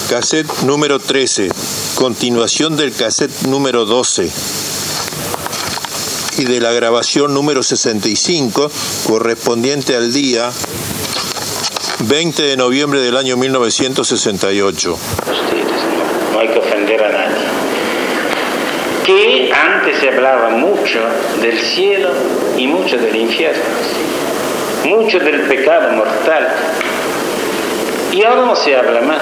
Cassette número 13, continuación del cassette número 12 y de la grabación número 65, correspondiente al día 20 de noviembre del año 1968. No hay que ofender a nadie. Que antes se hablaba mucho del cielo y mucho del infierno, mucho del pecado mortal, y ahora no se habla más.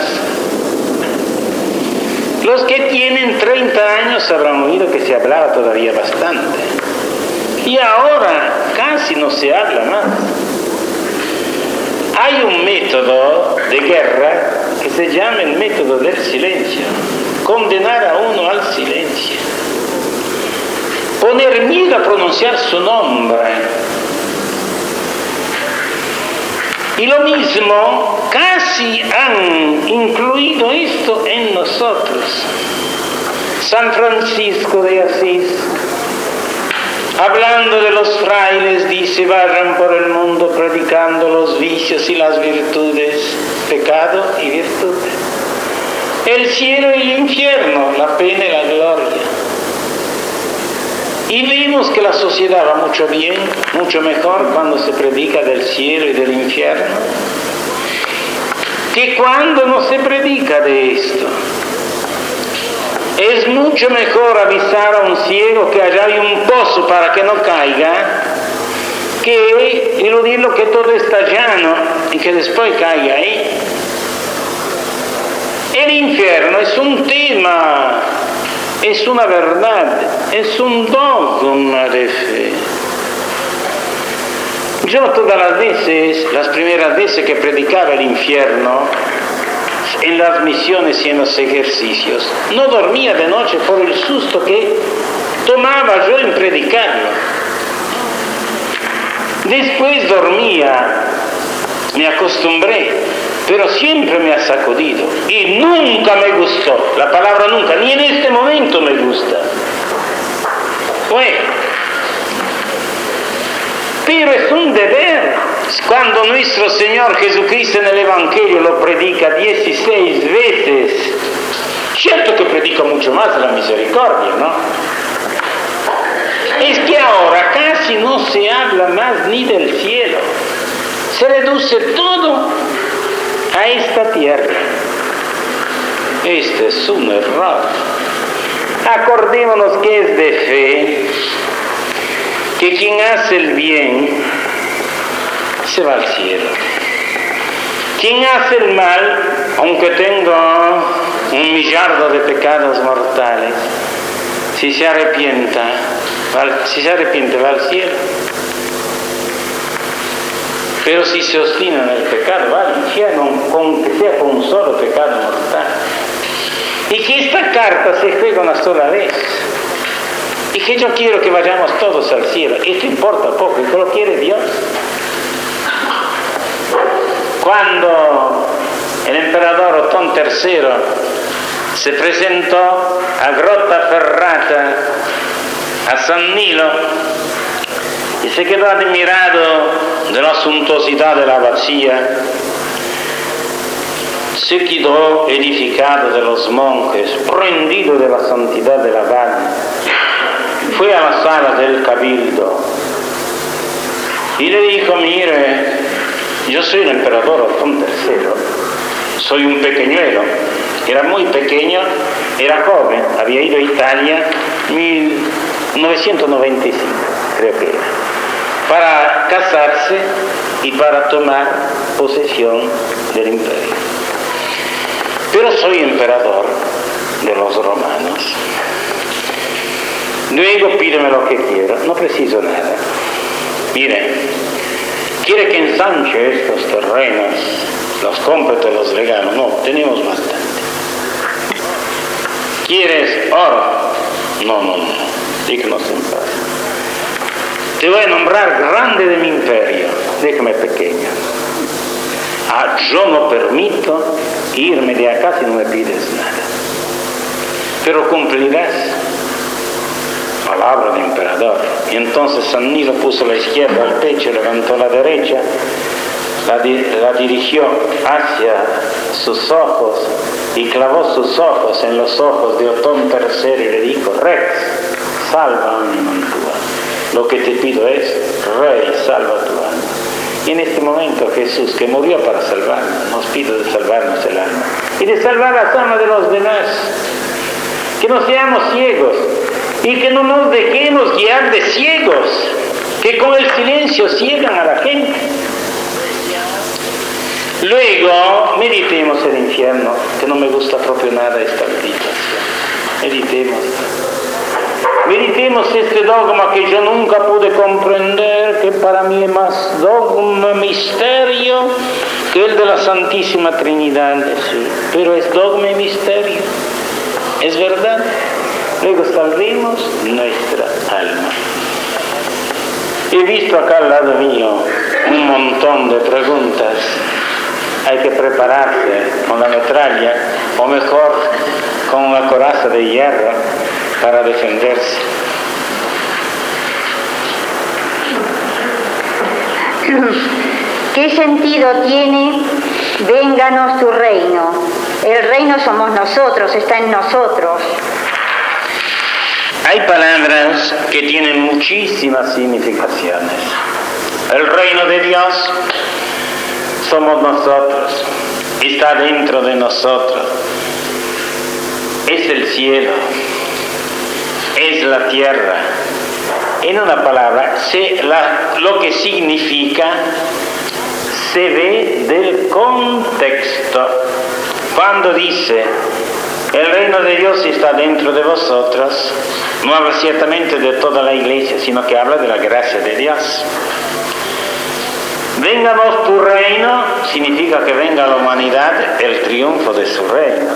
Los que tienen 30 años habrán oído que se hablaba todavía bastante, y ahora casi no se habla más. Hay un método de guerra que se llama el método del silencio, condenar a uno al silencio, poner miedo a pronunciar su nombre. Y lo mismo, casi han incluido esto en nosotros. San Francisco de Asís, hablando de los frailes, dice: vayan por el mundo predicando los vicios y las virtudes, pecado y virtud, el cielo y el infierno, la pena y la gloria. Y vimos que la sociedad va mucho bien, mucho mejor cuando se predica del cielo y del infierno, que cuando no se predica de esto. Es mucho mejor avisar a un ciego que allá hay un pozo para que no caiga, que iludirlo que todo está llano y que después caiga ahí. El infierno es un tema, es una verdad, es un dogma de fe. Yo todas las veces, las primeras veces que predicaba el infierno, en las misiones y en los ejercicios, no dormía de noche por el susto que tomaba yo en predicarlo. Después dormía, me acostumbré, pero siempre me ha sacudido y nunca me gustó. La palabra nunca, ni en este momento me gusta. Pero es un deber. Cuando nuestro Señor Jesucristo en el Evangelio lo predica 16 veces, cierto que predica mucho más la misericordia, ¿no? Es que ahora casi no se habla más ni del cielo, se reduce todo a esta tierra. Este es un error. Acordémonos que es de fe que quien hace el bien se va al cielo. Quien hace el mal, aunque tenga 1 millardo de pecados mortales, si se arrepiente va al cielo. Pero si se obstina en el pecado, va al infierno, aunque sea con un solo pecado mortal. Y que esta carta se juega una sola vez. Y que yo quiero que vayamos todos al cielo. Esto importa poco, que lo quiere Dios. Cuando el emperador Otón III se presentó a Grottaferrata, a San Nilo, y se quedó admirado de la suntuosidad de la abadía, se quedó edificado de los monjes, prendido de la santidad del abad. Fue a la sala del cabildo y le dijo: mire, yo soy el emperador Otón III, soy un pequeñuelo, era muy pequeño, era joven, había ido a Italia en 1995, creo que era, para casarse y para tomar posesión del imperio. Pero soy emperador de los romanos. Luego pídeme lo que quiera, no preciso nada. Mire, quiere que ensanche estos terrenos, los compre, te los regalo. No, tenemos bastante. ¿Quieres oro? No, díganos en paz. Te voy a nombrar grande de mi imperio, déjame pequeño. Yo no permito irme de acá si no me pides nada. Pero cumplirás. Palabra de emperador. Y entonces San Nilo puso la izquierda al pecho, levantó la derecha la dirigió hacia sus ojos y clavó sus ojos en los ojos de Otón III y le dijo: Rex, salva anima tua. Lo que te pido es: Rey, salva tu alma. Y en este momento Jesús, que murió para salvarnos, nos pide de salvarnos el alma y de salvar las almas de los demás. Que no seamos ciegos y que no nos dejemos guiar de ciegos que con el silencio ciegan a la gente. Luego, meditemos el infierno, que no me gusta propio nada esta meditación. Meditemos este dogma que yo nunca pude comprender, que para mí es más dogma, misterio, que el de la Santísima Trinidad. Sí, pero es dogma y misterio, es verdad. Luego salvemos nuestra alma. He visto acá al lado mío un montón de preguntas. Hay que prepararse con la metralla, o mejor, con una coraza de hierro para defenderse. ¿Qué sentido tiene vénganos tu reino? El reino somos nosotros, está en nosotros. Hay palabras que tienen muchísimas significaciones. El reino de Dios somos nosotros, está dentro de nosotros, es el cielo, es la tierra. En una palabra, lo que significa se ve del contexto. Cuando dice el reino de Dios está dentro de vosotros, no habla ciertamente de toda la iglesia, sino que habla de la gracia de Dios. Vénganos tu reino significa que venga a la humanidad el triunfo de su reino.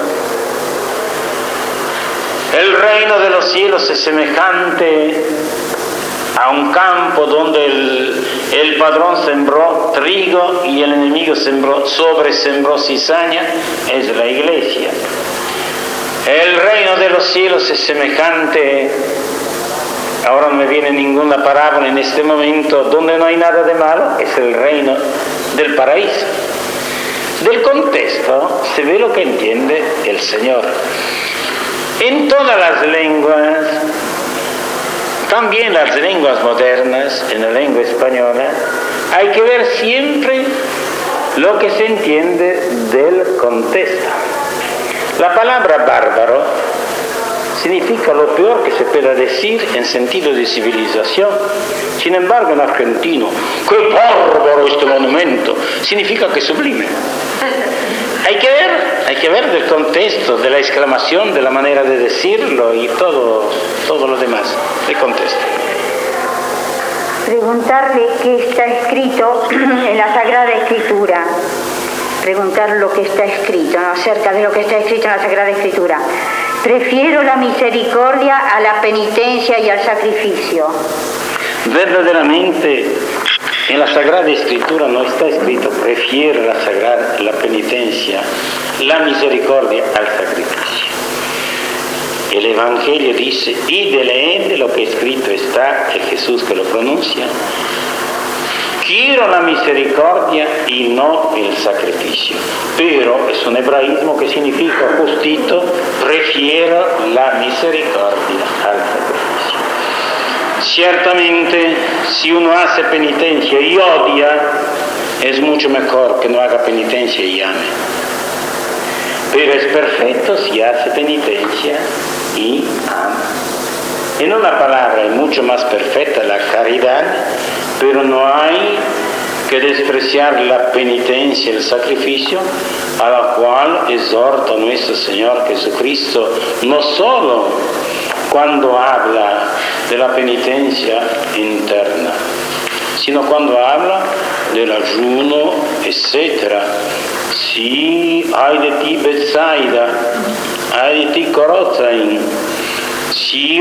El reino de los cielos es semejante a un campo donde el padrón sembró trigo y el enemigo sembró cizaña, es la iglesia. El reino de los cielos es semejante, ahora no me viene ninguna parábola en este momento, donde no hay nada de malo, es el reino del paraíso. Del contexto se ve lo que entiende el Señor. En todas las lenguas, también las lenguas modernas, en la lengua española, hay que ver siempre lo que se entiende del contexto. La palabra bárbaro significa lo peor que se pueda decir en sentido de civilización. Sin embargo, en argentino, ¡qué bárbaro este monumento! Significa que sublime. Hay que ver del contexto, de la exclamación, de la manera de decirlo y todo lo demás, el contexto. Preguntarle qué está escrito en la Sagrada Escritura. Preguntar lo que está escrito, ¿no? Acerca de lo que está escrito en la Sagrada Escritura. Prefiero la misericordia a la penitencia y al sacrificio. Verdaderamente, en la Sagrada Escritura no está escrito prefiero la penitencia, la misericordia al sacrificio. El Evangelio dice, y de leer lo que escrito está, es Jesús que lo pronuncia. Quiero la misericordia y no el sacrificio. Pero es un hebraísmo que significa justito, prefiero la misericordia al sacrificio. Ciertamente, si uno hace penitencia y odia, es mucho mejor que no haga penitencia y ame. Pero es perfecto si hace penitencia y ama. En una palabra, es mucho más perfecta la caridad, pero no hay que despreciar la penitencia y el sacrificio, a la cual exhorta nuestro Señor Jesucristo, no solo cuando habla de la penitencia interna, sino cuando habla del ayuno, etc. Si hay de ti Betsaida, hay de ti Corozain, si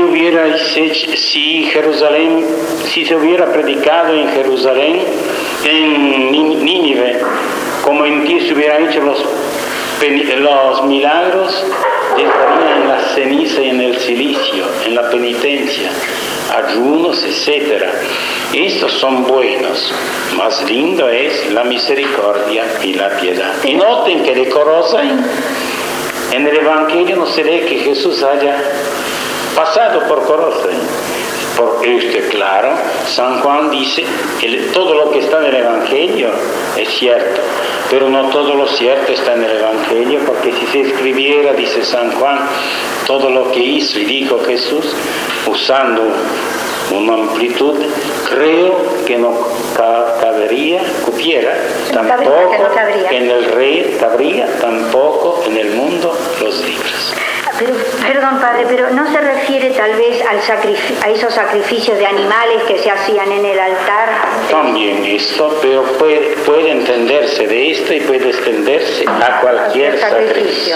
se hubiera predicado en Jerusalén, en Nínive, como en ti se hubieran hecho los milagros, estaría en la ceniza y en el silicio, en la penitencia. ayunos, etc. Estos son buenos. Más lindo es la misericordia y la piedad. Y noten que de Colosas, en el Evangelio no se ve que Jesús haya pasado por Colosas. Por esto, claro, San Juan dice que todo lo que está en el Evangelio es cierto, pero no todo lo cierto está en el Evangelio, porque si se escribiera, dice San Juan, todo lo que hizo y dijo Jesús, usando una amplitud, creo que no cupiera tampoco en el rey, cabría tampoco en el mundo los libros. Pero, perdón, padre, pero ¿no se refiere tal vez a esos sacrificios de animales que se hacían en el altar? También esto, pero puede entenderse de esto y puede extenderse a cualquier sacrificio.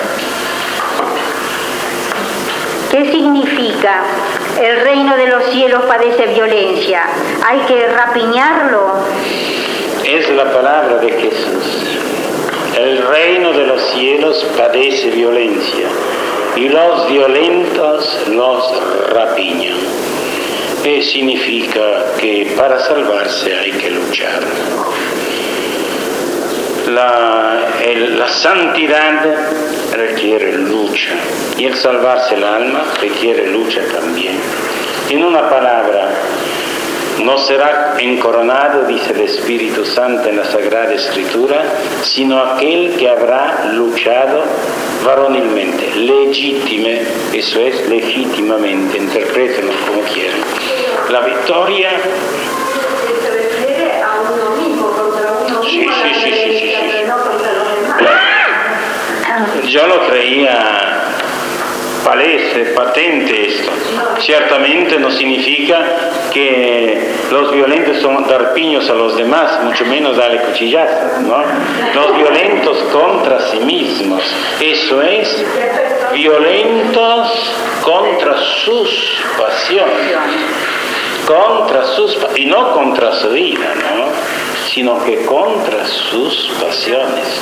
¿Qué significa? El reino de los cielos padece violencia. ¿Hay que rapiñarlo? Es la palabra de Jesús. El reino de los cielos padece violencia y los violentos los rapiñan. Significa que para salvarse hay que luchar. La santidad requiere lucha y el salvarse el alma requiere lucha también. En una palabra, no será encoronado, dice el Espíritu Santo en la Sagrada Escritura, sino aquel que habrá luchado varonilmente, legítime, eso es legítimamente, interprétenlo como quieran. La victoria... Se refiere a uno mismo, contra uno mismo, sí. pero no contra los demás. Yo lo creía patente esto. Ciertamente no significa que los violentos son dar piños a los demás, mucho menos darle cuchillazos, ¿no? Los violentos contra sí mismos, eso es, violentos contra sus pasiones, y no contra su vida, ¿no? Sino que contra sus pasiones.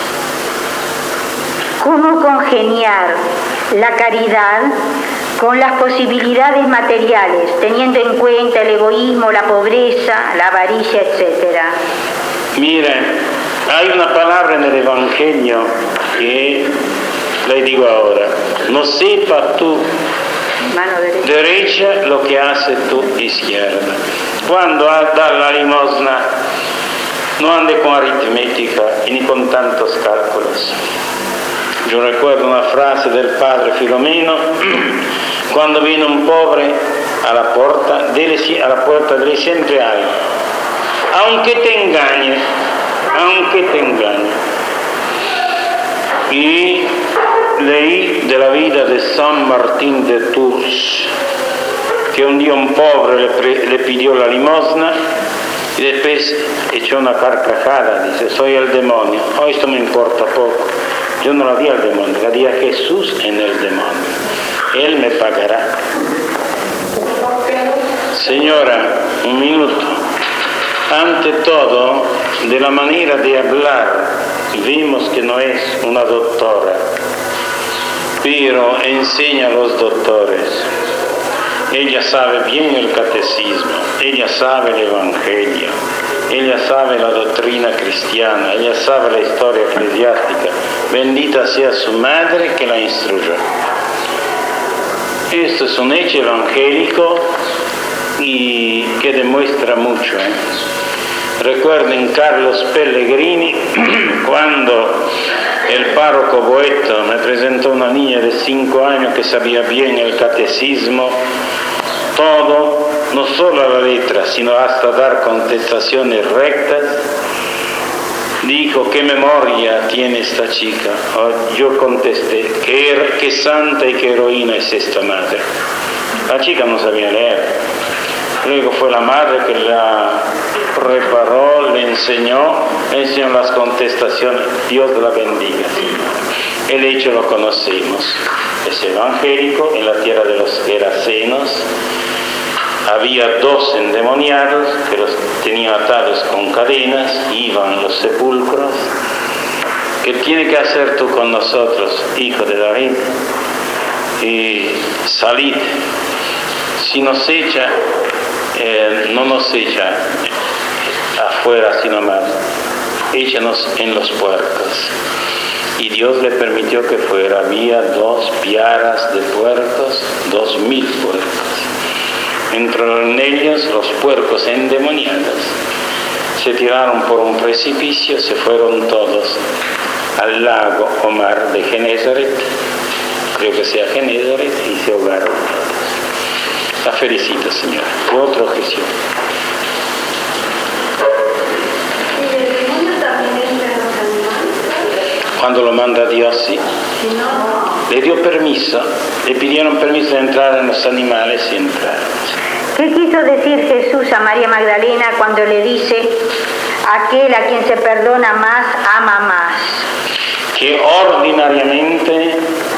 ¿Cómo congeniar la caridad con las posibilidades materiales, teniendo en cuenta el egoísmo, la pobreza, la avaricia, etcétera? Miren, hay una palabra en el Evangelio que le digo ahora: no sepa tu mano derecha lo que hace tu izquierda. Cuando da la limosna, no ande con aritmética y ni con tantos cálculos. Yo recuerdo una frase del padre Filomeno: cuando viene un pobre a la puerta, dile siempre algo, aunque te engañe. Y leí de la vida de San Martín de Tours, que un día un pobre le pidió la limosna y después echó una carcajada, dice: soy el demonio, esto me importa poco. Yo no la di al demonio, la di a Jesús en el demonio. Él me pagará. Señora, un minuto. Ante todo, de la manera de hablar, vimos que no es una doctora, pero enseña a los doctores. Ella sabe bien el catecismo, ella sabe el Evangelio, ella sabe la doctrina cristiana, ella sabe la historia eclesiástica. Bendita sea su madre que la instruyó. Esto es un hecho evangélico y que demuestra mucho. Recuerden Carlos Pellegrini, cuando el párroco Boeto me presentó una niña de 5 años que sabía bien el catecismo, todo, no solo a la letra, sino hasta dar contestaciones rectas. Dijo: ¿qué memoria tiene esta chica? Yo contesté: qué santa y qué heroína es esta madre. La chica no sabía leer. Luego fue la madre que la reparó, le enseñó las contestaciones. Dios la bendiga. El hecho lo conocemos. Es evangélico. En la tierra de los Gerasenos había 2 endemoniados que los tenían atados con cadenas, iban a los sepulcros. ¿Qué tienes que hacer tú con nosotros, hijo de David? Y salid. si nos echa, no nos echa afuera, sino más, échanos en los puercos. Y Dios le permitió que fuera. Había 2 piaras de puercos, 2000 puercos. Entraron en ellos los puercos endemoniados. Se tiraron por un precipicio, se fueron todos al lago o mar de Genesaret, creo que sea Genesaret, y se ahogaron todos. La felicito, señora. Otra objeción. Cuando lo manda Dios, sí. Le dio permiso, le pidieron permiso de entrar en los animales y entraron. ¿Qué quiso decir Jesús a María Magdalena cuando le dice, aquel a quien se perdona más, ama más? Que ordinariamente,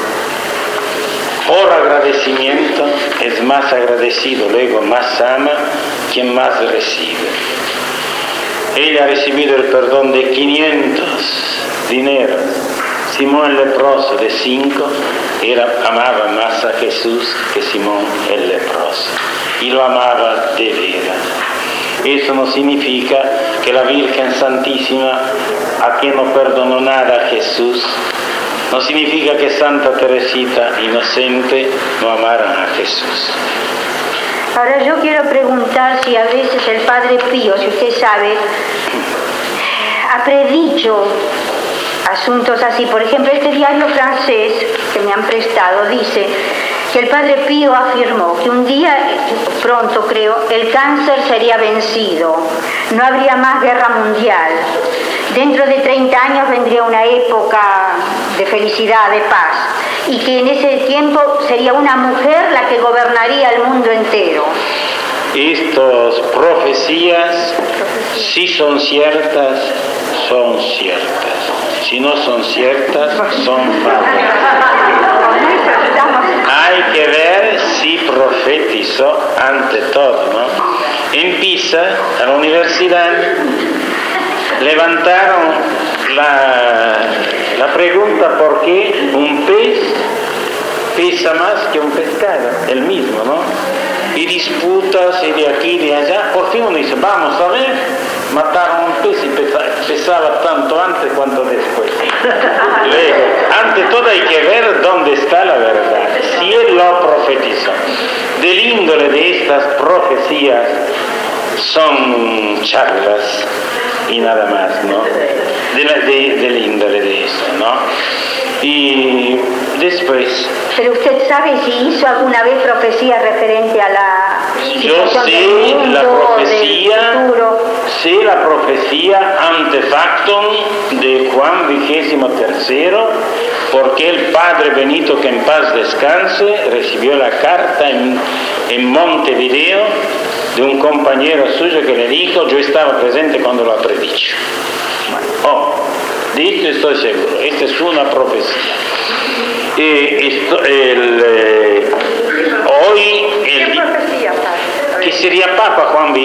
por agradecimiento, es más agradecido, luego más ama quien más recibe. Ella ha recibido el perdón de 500 dineros. Simón el leproso de 5 amaba más a Jesús que Simón el leproso, y lo amaba de veras. Eso no significa que la Virgen Santísima, a quien no perdonó nada a Jesús, no significa que Santa Teresita inocente no amara a Jesús. Ahora yo quiero preguntar si a veces el Padre Pío, si usted sabe, ha predicho asuntos así. Por ejemplo, este diario francés que me han prestado dice que el Padre Pío afirmó que un día, pronto creo, el cáncer sería vencido, no habría más guerra mundial. Dentro de 30 años vendría una época de felicidad, de paz, y que en ese tiempo sería una mujer la que gobernaría el mundo entero. Estas profecías, si son ciertas, son ciertas. Si no son ciertas, son falsas. Hay que ver si profetizó ante todo, ¿no? En Pisa, a la universidad, levantaron la pregunta por qué un pez pesa más que un pescado, el mismo, ¿no? Y disputas y de aquí y de allá. Por fin uno dice, vamos a ver, mataron un pez y pesaba tanto antes cuanto después. Luego, ante todo hay que ver dónde está la verdad, si él lo profetizó. Del índole de estas profecías son charlas y nada más, ¿no? Del índole de eso, ¿no? Y después... Pero usted sabe si hizo alguna vez profecía referente a la... Yo sé la profecía ante factum de Juan XXIII, porque el padre Benito, que en paz descanse, recibió la carta en Montevideo de un compañero suyo que le dijo, yo estaba presente cuando lo ha predicho. De esto estoy seguro, esta es una profecía. Hoy que sería Papa Juan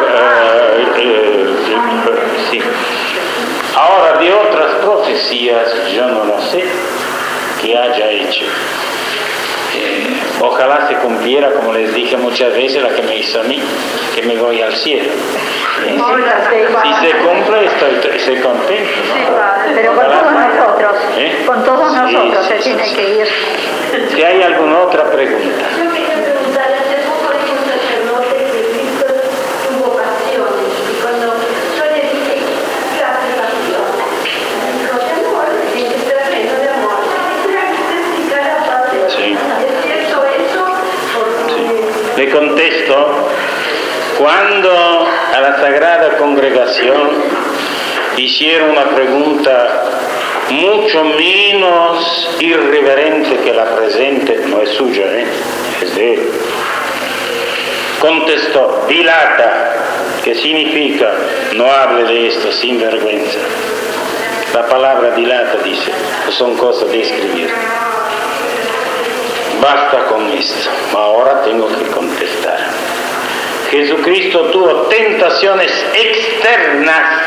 sí. Ahora de otras profecías yo no lo sé que haya hecho. Ojalá se cumpliera, como les dije muchas veces, la que me hizo a mí, que me voy al cielo. Si se cumple, estoy contento, ¿no? Pero con todos nosotros, con todos nosotros se tiene que ir. Si hay alguna otra pregunta. Yo quería preguntarle, hace poco dijo un sacerdote que Cristo tuvo pasiones, y cuando yo le dije, ¿qué clase de pasión? Me dijo, de amor, es tremendo de amor. Quisiera que usted explicara, Padre, sí. ¿Es cierto eso? Porque... Le contesto, cuando a la Sagrada Congregación hicieron una pregunta mucho menos irreverente que la presente, no es suya, es de él. Contestó, dilata, que significa, no hable de esto sin vergüenza. La palabra dilata, dice, son cosas de escribir. Basta con esto, ahora tengo que contestar. Jesucristo tuvo tentaciones externas,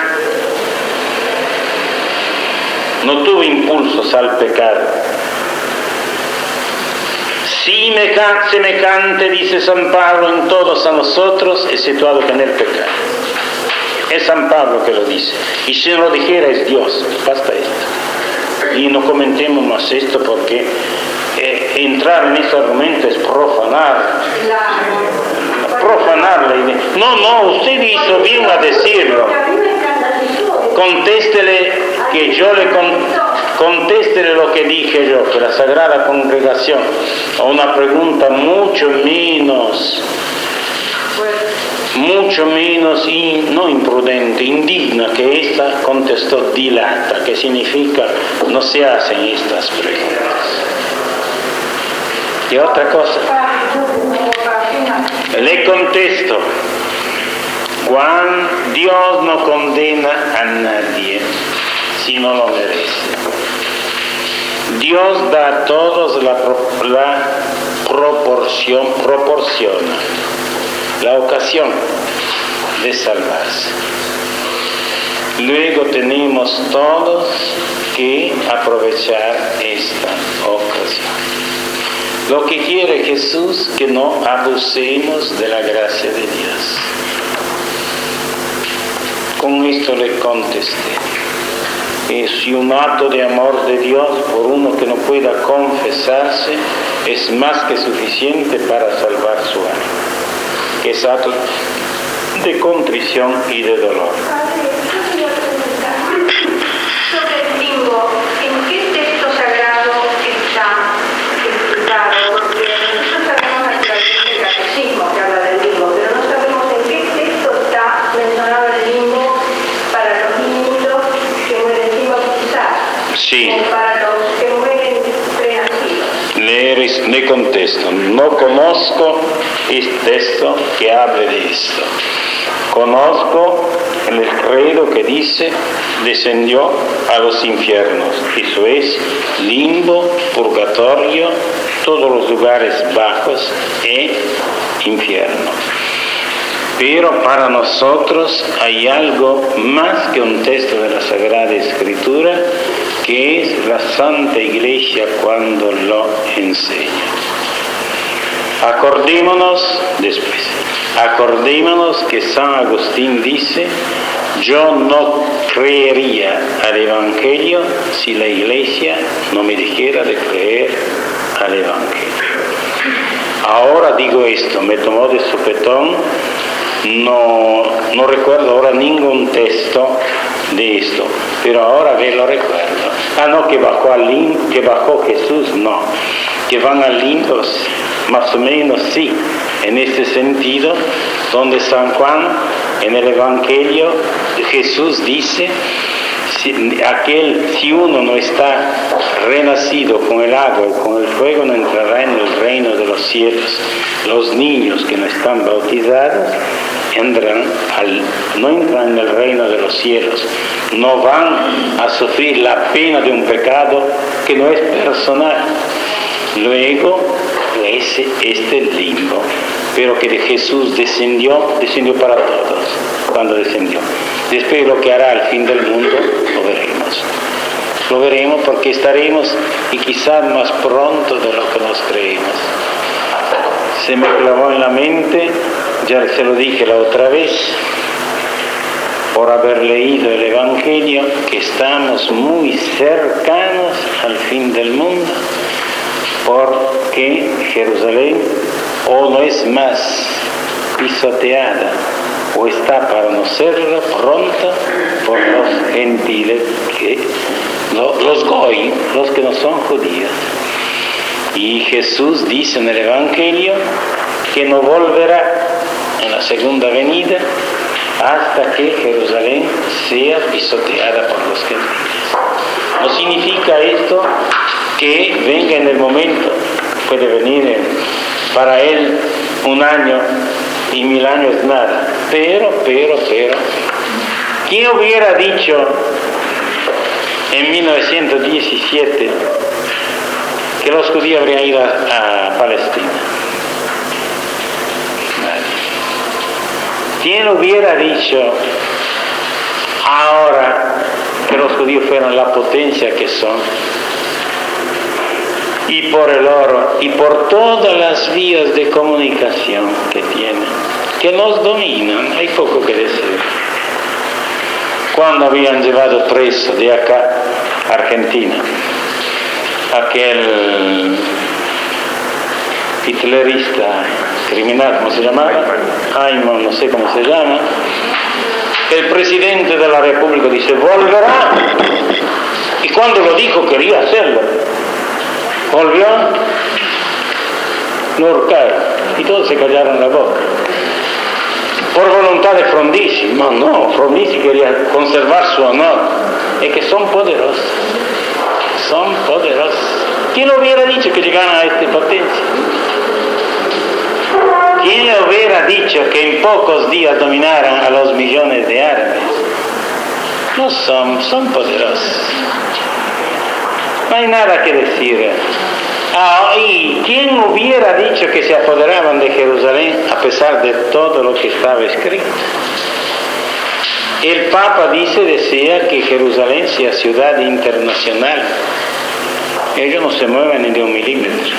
no tuvo impulsos al pecado. Sí semejante, dice San Pablo, en todos a nosotros, exceptuado que en el pecado. Es San Pablo que lo dice. Y si no lo dijera es Dios. Basta esto. Y no comentemos más esto porque entrar en ese argumento es profanar la idea. No, usted hizo bien a decirlo. Contéstele que yo contéstele lo que dije yo, que la Sagrada Congregación, a una pregunta mucho menos no imprudente, indigna que esta, contestó dilata, que significa no se hacen estas preguntas. ¿Y otra cosa? Le contesto, Dios no condena a nadie si no lo merece. Dios da a todos la proporciona la ocasión de salvarse. Luego tenemos todos que aprovechar esta ocasión. Lo que quiere Jesús, que no abusemos de la gracia de Dios. Con esto le contesté. Es un acto de amor de Dios por uno que no pueda confesarse, es más que suficiente para salvar su alma. Que es acto de contrición y de dolor. Sobre el limbo, ¿en qué texto sagrado está explicado? Porque nosotros sabemos naturalmente el catecismo que habla del limbo, pero no sabemos en qué texto está mencionado el limbo para los niños que mueren sin bautizar. Sí. O para los que mueren prenacidos. Le contesto, no conozco este texto que hable de esto. Conozco el credo que dice descendió a los infiernos. Eso es limbo, purgatorio, todos los lugares bajos e infierno. Pero para nosotros hay algo más que un texto de la Sagrada Escritura, que es la Santa Iglesia cuando lo enseña. Acordémonos que San Agustín dice: yo no creería al Evangelio si la Iglesia no me dijera de creer al Evangelio. Ahora digo esto, me tomó de sopetón, no recuerdo ahora ningún texto de esto, pero ahora que lo recuerdo. No, que bajó Jesús, no. Que van al limbo, más o menos sí, en este sentido, donde San Juan, en el Evangelio, Jesús dice, si uno no está renacido con el agua y con el fuego, no entrará en el reino de los cielos. Los niños que no están bautizados no entran en el reino de los cielos, no van a sufrir la pena de un pecado que no es personal. Luego, este limbo, pero que de Jesús descendió para todos, cuando descendió. Después lo que hará al fin del mundo, lo veremos porque estaremos y quizás más pronto de lo que nos creemos. Se me clavó en la mente, ya se lo dije la otra vez, por haber leído el Evangelio, que estamos muy cercanos al fin del mundo, porque Jerusalén o no es más pisoteada o está para no serlo pronto por los gentiles, los goy, los que no son judíos. Y Jesús dice en el Evangelio que no volverá en la segunda venida hasta que Jerusalén sea pisoteada por los gentiles. No significa esto que venga en el momento, puede venir para él 1 año y 1000 años nada, pero, ¿quién hubiera dicho en 1917 que los judíos habrían ido a Palestina? Nadie. ¿Quién hubiera dicho ahora que los judíos fueran la potencia que son? y por el oro y por todas las vías de comunicación que tienen, que nos dominan, hay poco que decir. Cuando habían llevado preso de acá, Argentina, aquel hitlerista criminal, ¿cómo se llamaba? Ayman, no sé cómo se llama. El presidente de la República dice, volverá. Y cuando lo dijo, quería hacerlo. Volvió, no ahorcaron. Y todos se callaron la boca. Por voluntad de Frondizi. No, Frondizi quería conservar su honor. Es que son poderosos. Son poderosos. ¿Quién hubiera dicho que llegaran a esta potencia? ¿Quién hubiera dicho que en pocos días dominaran a los millones de árabes? No son poderosos. No hay nada que decir. ¿Y quién hubiera dicho que se apoderaban de Jerusalén a pesar de todo lo que estaba escrito? El Papa desea que Jerusalén sea ciudad internacional. Ellos no se mueven ni de 1 milímetro.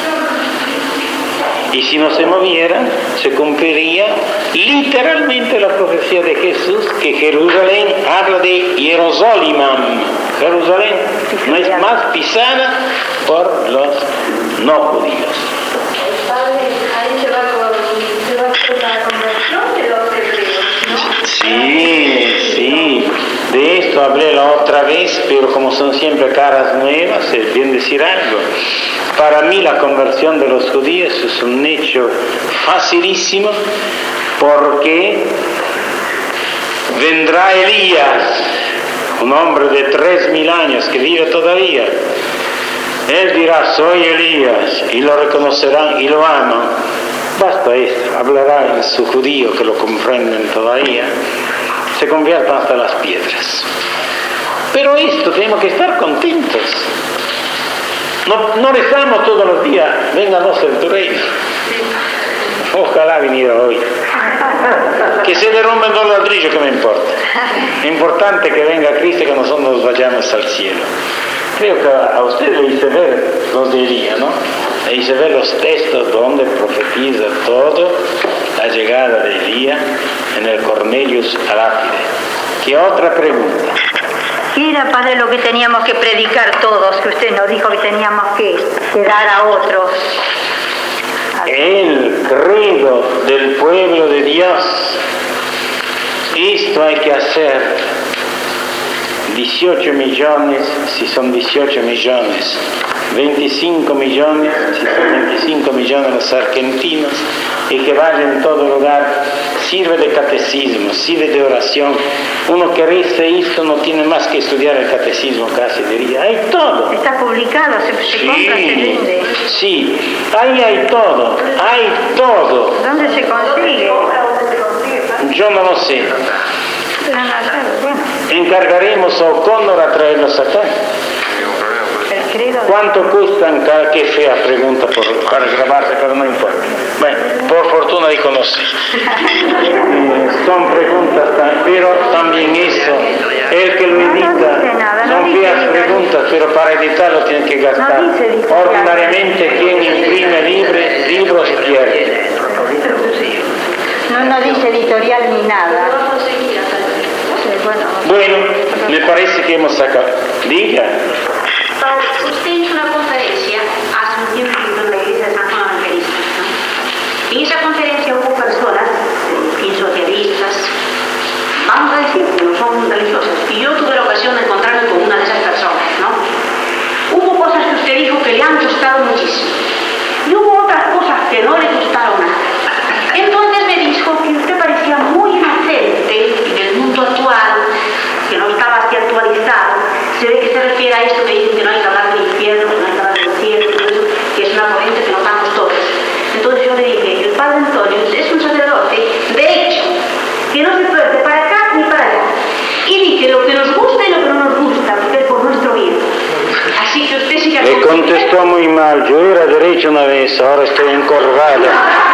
Y si no se movieran, se cumpliría literalmente la profecía de Jesús, que Jerusalén habla de Jerusalén. Jerusalén no es más pisada por los no judíos. Ahí se va con la conversión de los hebreos, ¿no? Sí, de esto hablé la otra vez, pero como son siempre caras nuevas, es bien decir algo. Para mí la conversión de los judíos es un hecho facilísimo, porque vendrá Elías, un hombre de 3.000 años que vive todavía. Él dirá, soy Elías, y lo reconocerán y lo aman. Basta esto, hablará en su judío que lo comprenden todavía, se conviertan hasta las piedras. Pero esto tenemos que estar contentos. No rezamos todos los días, vénganos en tu reino. Ojalá viniera hoy. Que se derrumben los ladrillos, que me importa. Importante que venga Cristo y que nosotros nos vayamos al cielo. Creo que a usted le hice ver los de Elías, ¿no? Le hice ver los textos donde profetiza todo la llegada de Elías en el Cornelius Alápide. ¿Qué otra pregunta? ¿Qué era, padre, lo que teníamos que predicar todos? Que usted nos dijo que teníamos que dar a otros. El credo del pueblo de Dios. Esto hay que hacer. 18 millones, si son 18 millones. 25 millones, si son 25 millones los argentinos. Y que vaya en todo lugar. Sirve de catecismo, sirve de oración. Uno que reza esto no tiene más que estudiar el catecismo, casi diría. Hay todo. Está publicado, se compra, se vende. Sí, ahí hay todo, hay todo. ¿Dónde se consigue? Yo no lo sé. Bueno, Encargaremos a O'Connor a traerlos acá. el credo. ¿Cuánto cuestan cada? Qué fea pregunta para grabarse, pero no importa. Bueno, por fortuna dijo no sé. Son preguntas, pero también eso, el que lo edita, son feas preguntas, pero para editarlo tienen que gastar. Ordinariamente quien imprime libros pierde. No dice editorial ni nada. Bueno, me parece que hemos sacado. Diga. Usted hizo una conferencia hace un tiempo en la iglesia de San Juan Evangelista, ¿no? En esa conferencia hubo personas, socialistas, vamos a decir que no son religiosas, y yo tuve la ocasión de encontrarme con una de esas personas, ¿no? Hubo cosas que usted dijo que le han gustado muchísimo, y hubo otras cosas que no le gustaron nada. Entonces me dijo que usted parecía muy inocente en el mundo actual, que no estaba así actualizado. Se ve que se refiere a esto que dicen que no hay que hablar del infierno, que no hay que hablar del cielo, que es una corriente que nos damos todos. Entonces yo le dije, el padre Antonio es un sacerdote, de hecho, que no se suelte para acá ni para allá. Y dije lo que nos gusta y lo que no nos gusta, porque es por nuestro bien. Así que usted sigue... Le contestó muy mal, yo era derecho una vez, ahora estoy encorvada.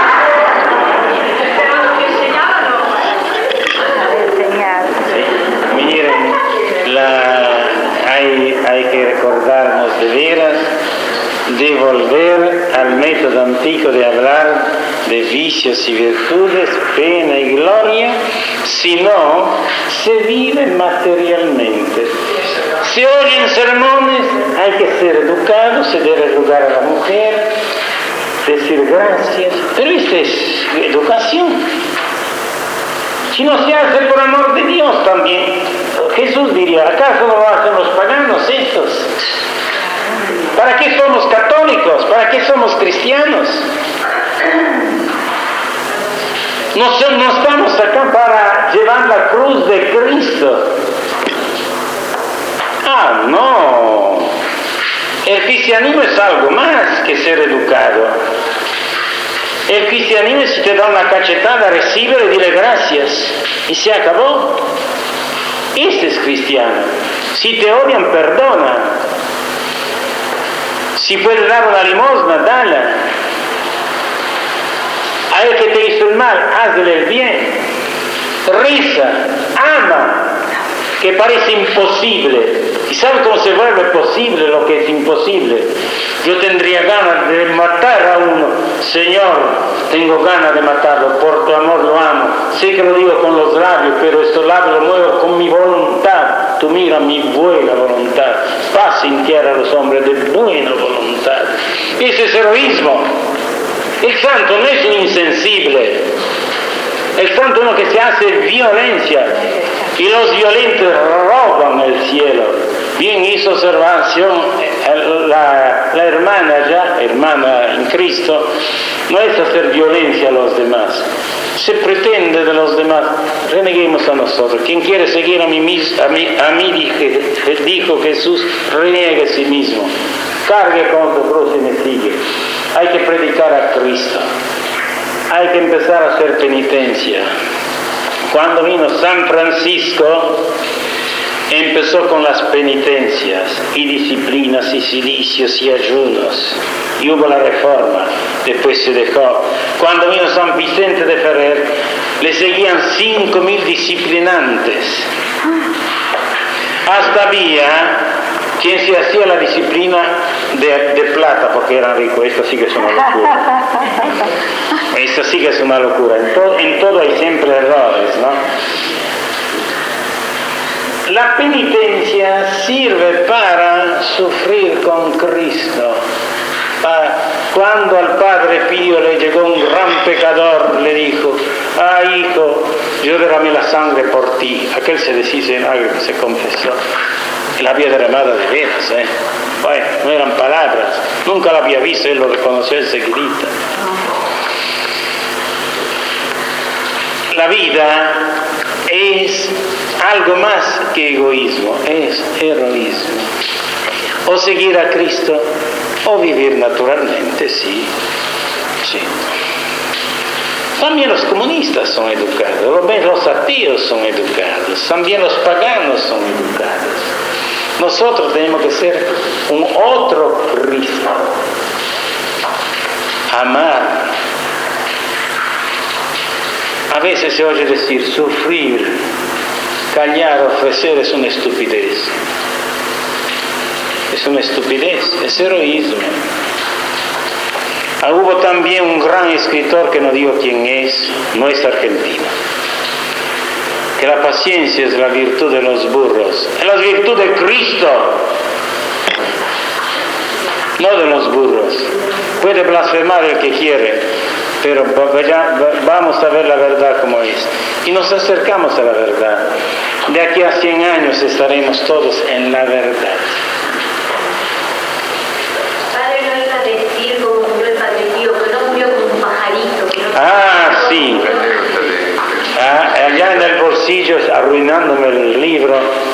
Miren, hay que recordarnos de veras de volver al método antiguo de hablar de vicios y virtudes, pena y gloria, sino se vive materialmente. Se oyen sermones, hay que ser educado, se debe educar a la mujer, decir gracias, pero esta es educación. Si no se hace por amor de Dios también, Jesús diría, ¿acaso no lo hacen los paganos estos? ¿Para qué somos católicos? ¿Para qué somos cristianos? No estamos acá para llevar la cruz de Cristo. Ah, no. El cristianismo es algo más que ser educado. El cristianismo, si te da una cachetada, recíbelo y dile gracias. Y se acabó. Este es cristiano. Si te odian, perdona. Si puedes dar una limosna, dala. A el que te hizo el mal, hazle el bien. Reza, ama, que parece imposible. ¿Y sabe cómo se vuelve posible lo que es imposible? Yo tendría ganas de matar a uno. Señor, tengo ganas de matarlo, por tu amor lo amo. Sé que lo digo con los labios, pero estos labios lo muevo con mi voluntad. Tú mira mi buena voluntad. Paz en tierra a los hombres de buena voluntad. Ese es heroísmo. El santo no es un insensible. El santo es uno que se hace violencia. Y los violentos roban el cielo. Bien hizo observación la hermana en Cristo, no es hacer violencia a los demás. Se pretende de los demás, reneguemos a nosotros. Quien quiere seguir a mí dijo Jesús, reniegue a sí mismo. Cargue con su cruz y me sigue. Hay que predicar a Cristo. Hay que empezar a hacer penitencia. Cuando vino San Francisco, empezó con las penitencias y disciplinas y cilicios y ayunos. Y hubo la reforma, después se dejó. Cuando vino San Vicente de Ferrer, le seguían 5.000 disciplinantes. Hasta había quien se hacía la disciplina de plata porque eran ricos. Esto sí que es una locura. Esto sí que es una locura. En todo hay siempre errores, ¿no? La penitencia sirve para sufrir con Cristo. Cuando al Padre Pío le llegó un gran pecador, le dijo, hijo, yo derramé la sangre por ti. Aquel se deshizo en lágrimas, se confesó. La había derramado de veras, Bueno, no eran palabras. Nunca la había visto, él lo reconoció enseguidita. La vida es algo más que egoísmo, es heroísmo. O seguir a Cristo, o vivir naturalmente, sí. También los comunistas son educados, los ateos son educados, también los paganos son educados. Nosotros tenemos que ser un otro Cristo. Amar. A veces se oye decir sufrir, callar, ofrecer es una estupidez. Es una estupidez, es heroísmo. Hubo también un gran escritor que no digo quién es, no es argentino, que la paciencia es la virtud de los burros, es la virtud de Cristo, no de los burros. Puede blasfemar el que quiere, pero vamos a ver la verdad como es. Y nos acercamos a la verdad. De aquí a 100 años estaremos todos en la verdad. Padre, no iba a decir cómo murió el Padre Pío, que no murió como un pajarito. Sí. Allá en el bolsillo, arruinándome el libro.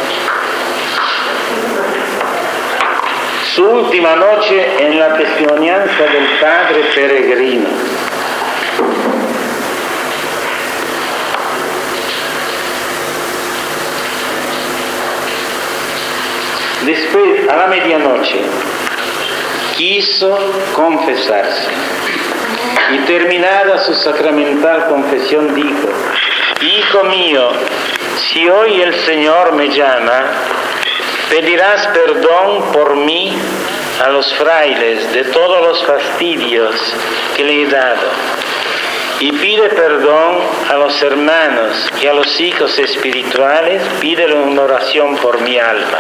Su última noche en la testimonianza del Padre Peregrino. Después, a la medianoche, quiso confesarse y terminada su sacramental confesión dijo: Hijo mío, si hoy el Señor me llama, ¿pedirás perdón por mí a los frailes de todos los fastidios que le he dado y pide perdón a los hermanos y a los hijos espirituales, pídele una oración por mi alma.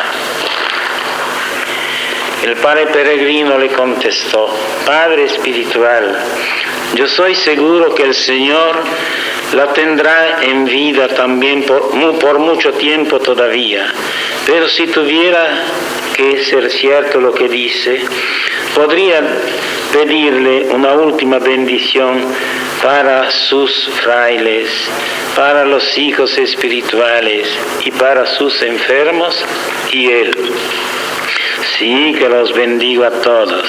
El padre peregrino le contestó: Padre espiritual, yo soy seguro que el Señor la tendrá en vida también por mucho tiempo todavía, pero si tuviera que ser cierto lo que dice, podría pedirle una última bendición para sus frailes, para los hijos espirituales y para sus enfermos, y él: sí, que los bendigo a todos.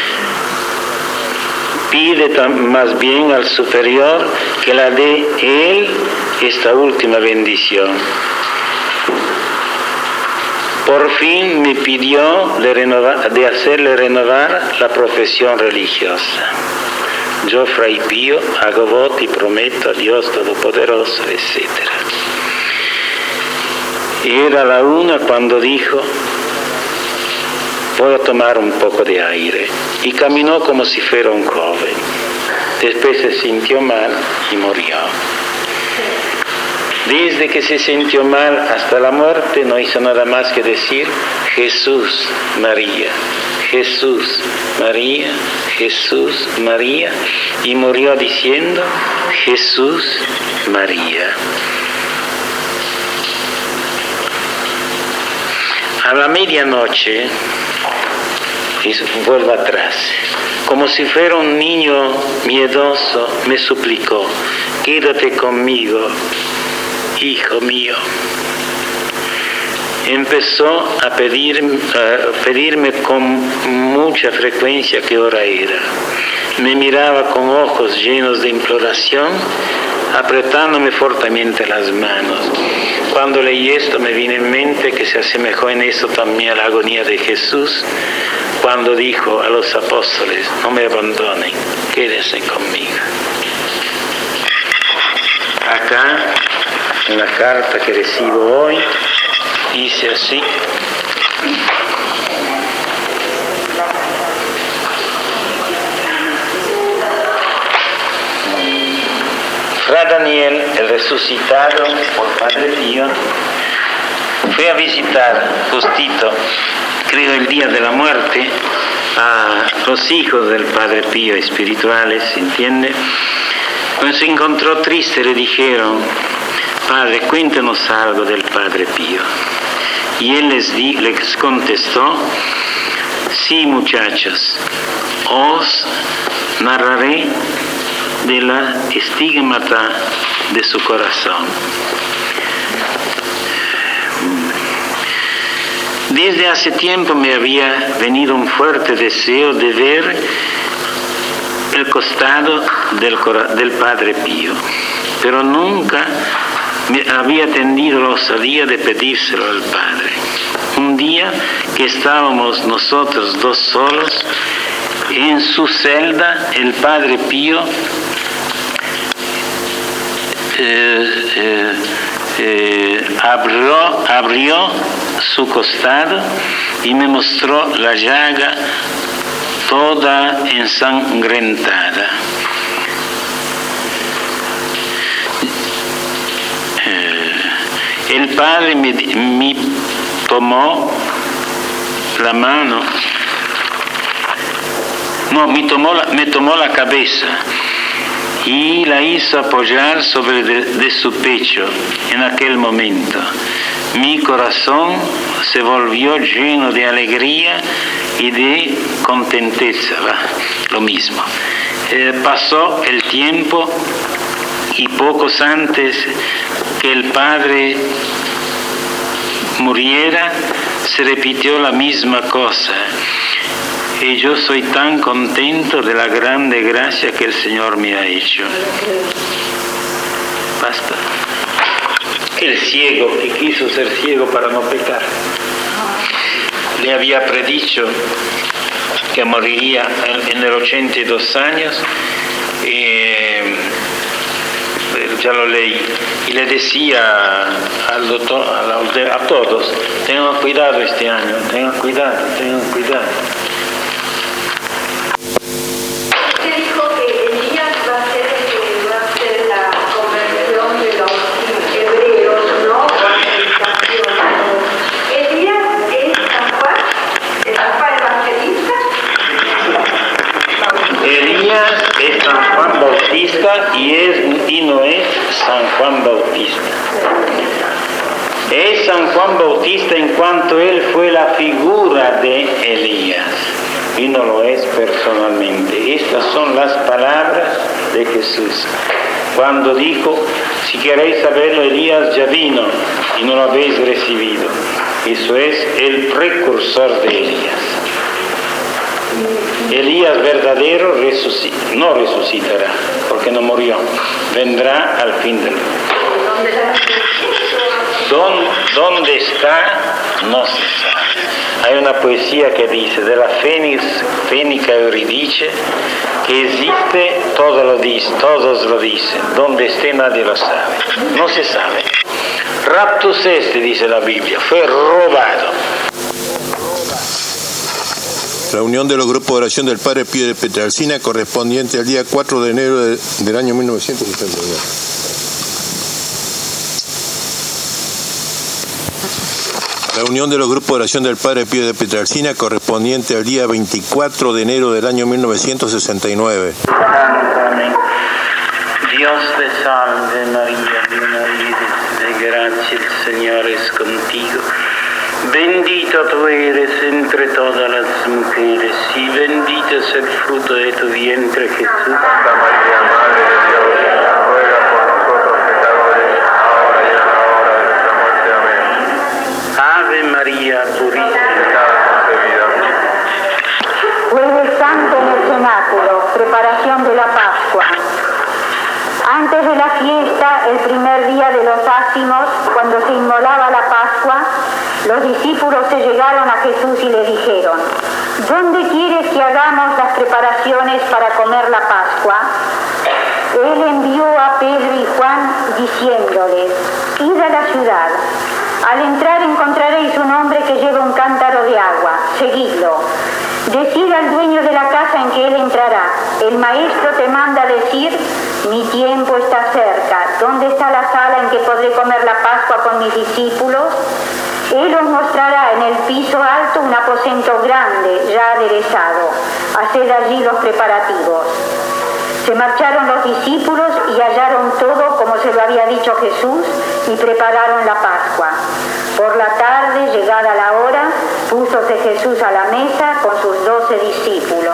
Pide más bien al superior que la dé él esta última bendición. Por fin me pidió de hacerle renovar la profesión religiosa. Yo, Fray Pío, hago voto y prometo a Dios Todopoderoso, etc. Era la 1 cuando dijo: voy a tomar un poco de aire, y caminó como si fuera un joven. Después se sintió mal y murió. Desde que se sintió mal hasta la muerte no hizo nada más que decir: Jesús, María, Jesús, María, Jesús, María, y murió diciendo: Jesús, María. A la medianoche, vuelvo atrás, como si fuera un niño miedoso, me suplicó: quédate conmigo, hijo mío. Empezó a pedirme con mucha frecuencia qué hora era. Me miraba con ojos llenos de imploración, apretándome fuertemente las manos. Cuando leí esto me vino en mente que se asemejó en eso también a la agonía de Jesús, cuando dijo a los apóstoles: no me abandonen, quédense conmigo. Acá, en la carta que recibo hoy, dice así: Fra Daniel, el resucitado por Padre Pío, fue a visitar justito, creo el día de la muerte, a los hijos del Padre Pío espirituales, ¿entiende? Cuando se encontró triste le dijeron: Padre, cuéntanos algo del Padre Pío. Y él les contestó: sí, muchachos, os narraré de la estigmata de su corazón. Desde hace tiempo me había venido un fuerte deseo de ver el costado del Padre Pío, pero nunca me había tenido la osadía de pedírselo al Padre. Un día que estábamos nosotros dos solos, en su celda, el Padre Pío abrió su costado y me mostró la llaga toda ensangrentada. El Padre me tomó la mano, me tomó la cabeza y la hizo apoyar sobre de su pecho. En aquel momento mi corazón se volvió lleno de alegría y de contenteza, lo mismo. Pasó el tiempo y pocos antes que el Padre muriera, se repitió la misma cosa. Y yo soy tan contento de la grande gracia que el Señor me ha hecho. Basta. El ciego que quiso ser ciego para no pecar, le había predicho que moriría en el 82 años, ya lo leí, y le decía al doctor, a todos: tengan cuidado este año, tengan cuidado. San Juan Bautista y no es San Juan Bautista. Es San Juan Bautista en cuanto él fue la figura de Elías y no lo es personalmente. Estas son las palabras de Jesús cuando dijo: si queréis saberlo, Elías ya vino y no lo habéis recibido. Eso es el precursor de Elías. Elías verdadero no resucitará porque no murió, vendrá al fin del mundo. ¿Dónde está? No se sabe. Hay una poesía que dice: de la fénica Euridice, que existe, todos lo dicen. Donde esté nadie lo sabe. No se sabe. Raptus est, dice la Biblia, fue robado. Reunión de los grupos de oración del Padre Pío de Pietrelcina, correspondiente al día 4 de enero del año 1962. Reunión de los grupos de oración del Padre Pío de Pietrelcina, correspondiente al día 24 de enero del año 1969. Amén. Dios te salve María, llena eres de gracia, el Señor es contigo. Bendita tú eres entre todas las mujeres y bendito es el fruto de tu vientre, Jesús. Santa María, Madre de Dios, ruega por nosotros pecadores, ahora y en la hora de nuestra muerte. Amén. Ave María, purísima. Jueves Santo en el cenáculo, preparación de la Pascua. Antes de la fiesta, el primer día de los ácimos, cuando se inmolaba la Pascua, los discípulos se llegaron a Jesús y le dijeron: ¿dónde quieres que hagamos las preparaciones para comer la Pascua? Él envió a Pedro y Juan diciéndoles: id a la ciudad. Al entrar encontraréis un hombre que lleva un cántaro de agua. Seguidlo. Decid al dueño de la casa en que él entrará: el maestro te manda decir, mi tiempo está cerca. ¿Dónde está la sala en que podré comer la Pascua con mis discípulos? Él os mostrará en el piso alto un aposento grande, ya aderezado. Haced allí los preparativos. Se marcharon los discípulos y hallaron todo como se lo había dicho Jesús y prepararon la Pascua. Por la tarde, llegada la hora, púsose Jesús a la mesa con sus 12 discípulos.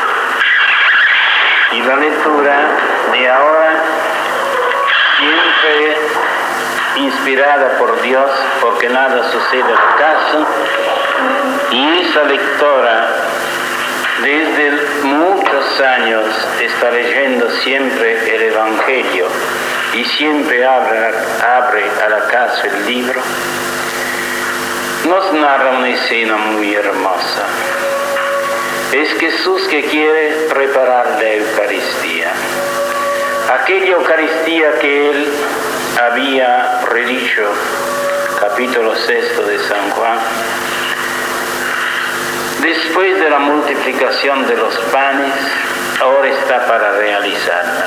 Y la lectura de ahora, siempre inspirada por Dios, porque nada sucede al caso, y esa lectora desde muchos años está leyendo siempre el Evangelio y siempre abre al acaso el libro, nos narra una escena muy hermosa. Es Jesús que quiere preparar la Eucaristía. Aquella Eucaristía que él había predicho, capítulo 6 de San Juan, después de la multiplicación de los panes, ahora está para realizarla.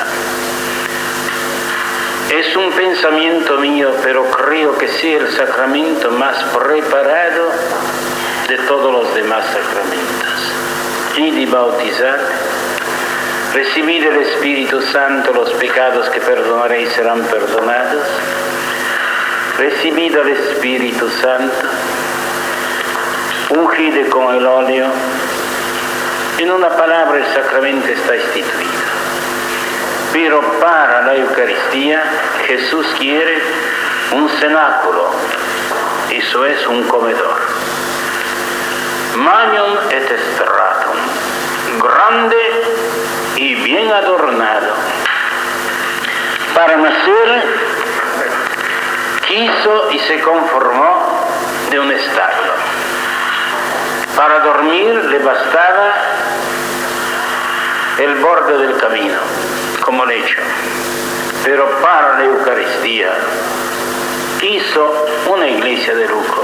Es un pensamiento mío, pero creo que sea el sacramento más preparado de todos los demás sacramentos. Y bautizar, recibid el Espíritu Santo, los pecados que perdonaréis serán perdonados. Recibid el Espíritu Santo, ungid con el óleo. En una palabra, el sacramento está instituido. Pero para la Eucaristía, Jesús quiere un cenáculo, eso es un comedor. Magnum et stratum, grande y bien adornado. Para nacer, quiso y se conformó de un establo. Para dormir le bastaba el borde del camino, como lecho. Pero para la Eucaristía hizo una iglesia de lujo.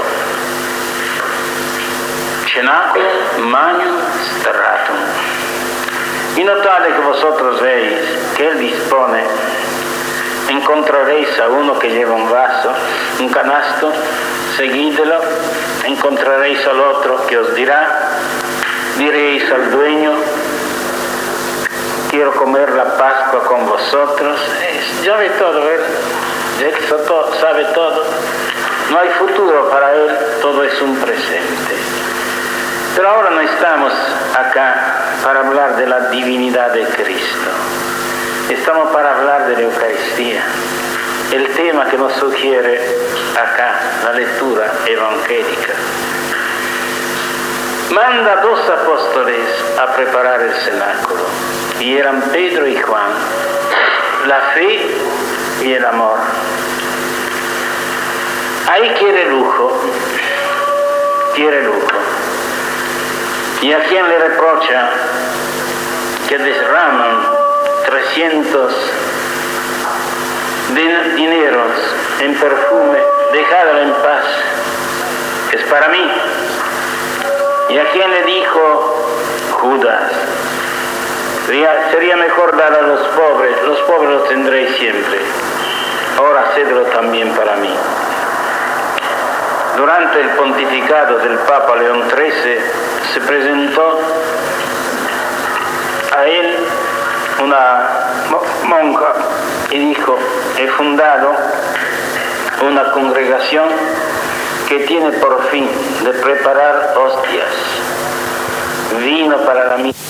Cenáculo magnum stratum. Y notad que vosotros veis que él dispone, encontraréis a uno que lleva un vaso, un canasto, seguídelo, encontraréis al otro que os dirá, diréis al dueño, quiero comer la Pascua con vosotros. Ya ve todo, él sabe todo. No hay futuro para él, todo es un presente. Pero ahora no estamos acá para hablar de la divinidad de Cristo. Estamos para hablar de la Eucaristía. El tema que nos sugiere acá la lectura evangélica. Manda 2 apóstoles a preparar el cenáculo, y eran Pedro y Juan, la fe y el amor. Ahí quiere lujo, y a quien le reprocha que derraman 300 dineros en perfume, dejadlo en paz, es para mí. ¿Y a quién le dijo? Judas. Sería mejor dar a los pobres los tendréis siempre. Ahora cédelo también para mí. Durante el pontificado del Papa León XIII se presentó a él una monja y dijo: he fundado una congregación que tiene por fin de preparar hostias, vino para la misa.